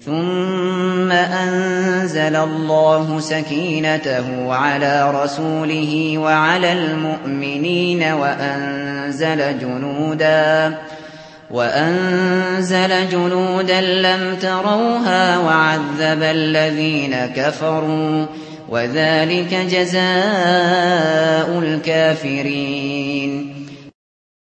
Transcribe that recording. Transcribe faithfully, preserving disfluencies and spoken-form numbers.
ثم أنزل الله سكينته على رسوله وعلى المؤمنين وأنزل جنودا وأنزل جنودا لم تروها وعذب الذين كفروا وذلك جزاء الكافرين.